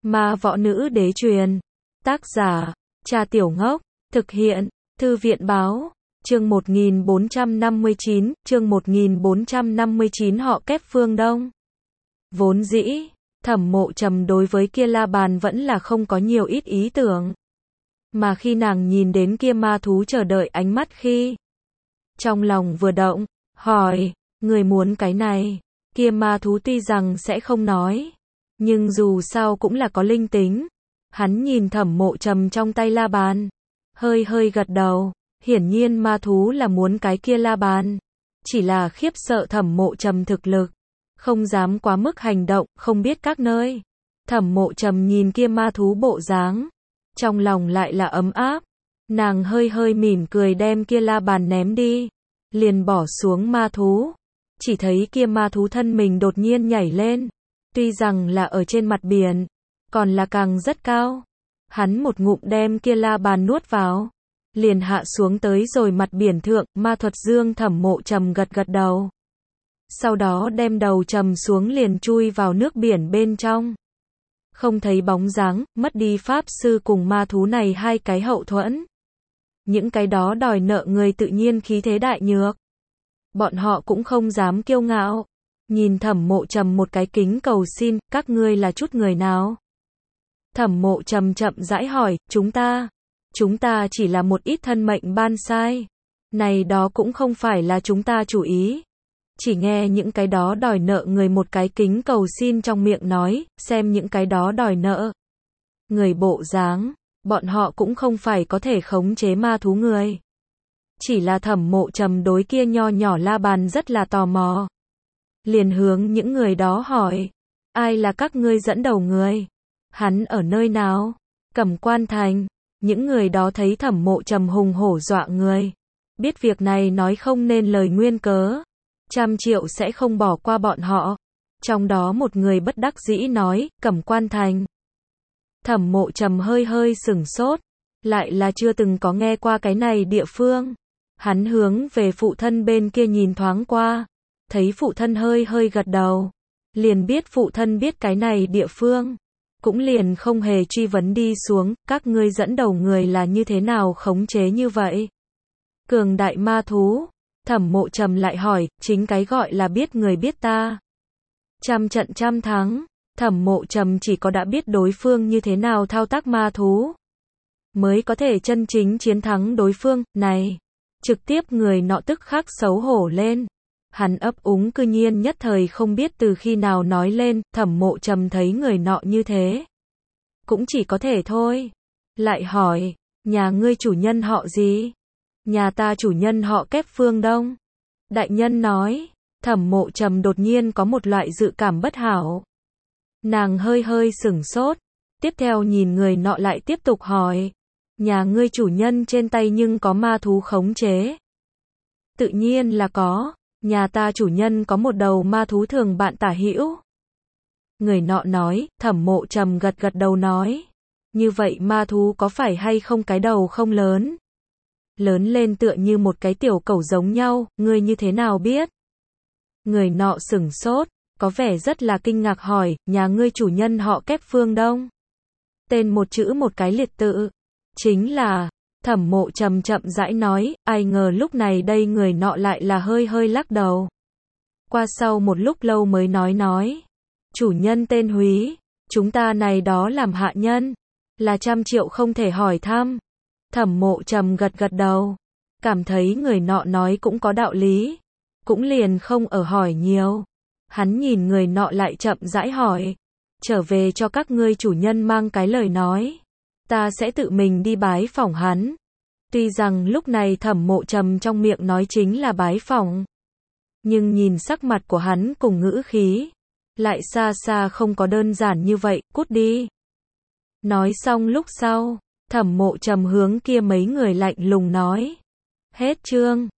Ma võ nữ đế truyền. Tác giả, Trà Tiểu Ngốc. Thực hiện, Thư viện báo. Chương 1459, họ kép phương Đông. Vốn dĩ, Thẩm Mộ Trầm đối với kia la bàn vẫn là không có nhiều ít ý tưởng. Mà khi nàng nhìn đến kia ma thú chờ đợi ánh mắt khi trong lòng vừa động, hỏi, người muốn cái này, kia ma thú tuy rằng sẽ không nói, nhưng dù sao cũng là có linh tính. Hắn nhìn Thẩm Mộ Trầm trong tay la bàn, hơi hơi gật đầu, hiển nhiên ma thú là muốn cái kia la bàn, chỉ là khiếp sợ Thẩm Mộ Trầm thực lực, không dám quá mức hành động, không biết các nơi. Thẩm Mộ Trầm nhìn kia ma thú bộ dáng, trong lòng lại là ấm áp, nàng hơi hơi mỉm cười đem kia la bàn ném đi, liền bỏ xuống ma thú, chỉ thấy kia ma thú thân mình đột nhiên nhảy lên, tuy rằng là ở trên mặt biển, còn là càng rất cao. Hắn một ngụm đem kia la bàn nuốt vào, liền hạ xuống tới rồi mặt biển thượng, ma thuật dương. Thẩm Mộ Trầm gật gật đầu, sau đó đem đầu trầm xuống liền chui vào nước biển bên trong. Không thấy bóng dáng, mất đi pháp sư cùng ma thú này hai cái hậu thuẫn. Những cái đó đòi nợ người tự nhiên khí thế đại nhược. Bọn họ cũng không dám kiêu ngạo. Nhìn Thẩm Mộ Trầm một cái kính cầu xin, các ngươi là chút người nào? Thẩm Mộ Trầm chậm rãi hỏi, chúng ta chỉ là một ít thân mệnh ban sai. Này đó cũng không phải là chúng ta chủ ý. Chỉ nghe những cái đó đòi nợ người một cái kính cầu xin trong miệng nói, xem những cái đó đòi nợ người bộ dáng, bọn họ cũng không phải có thể khống chế ma thú người. Chỉ là Thẩm Mộ Trầm đối kia nho nhỏ la bàn rất là tò mò. Liền hướng những người đó hỏi, ai là các ngươi dẫn đầu người? Hắn ở nơi nào? Cẩm Quan Thành. Những người đó thấy Thẩm Mộ Trầm hùng hổ dọa người, biết việc này nói không nên lời nguyên cớ, 100 triệu sẽ không bỏ qua bọn họ. Trong đó một người bất đắc dĩ nói, Cẩm Quan Thành. Thẩm Mộ Trầm hơi hơi sửng sốt, lại là chưa từng có nghe qua cái này địa phương. Hắn hướng về phụ thân bên kia nhìn thoáng qua, thấy phụ thân hơi hơi gật đầu, liền biết phụ thân biết cái này địa phương, cũng liền không hề truy vấn đi xuống, các ngươi dẫn đầu người là như thế nào khống chế như vậy? Cường đại ma thú. Thẩm Mộ Trầm lại hỏi, chính cái gọi là biết người biết ta. 100 trận 100 thắng, Thẩm Mộ Trầm chỉ có đã biết đối phương như thế nào thao tác ma thú, mới có thể chân chính chiến thắng đối phương. Này, trực tiếp người nọ tức khắc xấu hổ lên. Hắn ấp úng cư nhiên nhất thời không biết từ khi nào nói lên. Thẩm Mộ Trầm thấy người nọ như thế, cũng chỉ có thể thôi. Lại hỏi, nhà ngươi chủ nhân họ gì? Nhà ta chủ nhân họ kép phương Đông. Đại nhân nói. Thẩm Mộ Trầm đột nhiên có một loại dự cảm bất hảo. Nàng hơi hơi sửng sốt, tiếp theo nhìn người nọ lại tiếp tục hỏi, nhà ngươi chủ nhân trên tay nhưng có ma thú khống chế? Tự nhiên là có, nhà ta chủ nhân có một đầu ma thú thường bạn tả hữu. Người nọ nói. Thẩm Mộ Trầm gật gật đầu nói, như vậy ma thú có phải hay không cái đầu không lớn? Lớn lên tựa như một cái tiểu cẩu giống nhau, ngươi như thế nào biết? Người nọ sửng sốt, có vẻ rất là kinh ngạc hỏi, nhà ngươi chủ nhân họ kép phương Đông? Tên một chữ một cái liệt tự. Chính là. Thẩm Mộ Trầm chậm rãi nói, ai ngờ lúc này đây người nọ lại là hơi hơi lắc đầu. Qua sau một lúc lâu mới nói, chủ nhân tên Húy, chúng ta này đó làm hạ nhân, là 100 triệu không thể hỏi thăm. Thẩm Mộ Trầm gật gật đầu, cảm thấy người nọ nói cũng có đạo lý, cũng liền không ở hỏi nhiều. Hắn nhìn người nọ lại chậm rãi hỏi, trở về cho các ngươi chủ nhân mang cái lời nói, ta sẽ tự mình đi bái phỏng hắn. Tuy rằng lúc này Thẩm Mộ Trầm trong miệng nói chính là bái phỏng, nhưng nhìn sắc mặt của hắn cùng ngữ khí, lại xa xa không có đơn giản như vậy. Cút đi. Nói xong lúc sau, Thẩm Mộ Trầm hướng kia mấy người lạnh lùng nói, hết chương.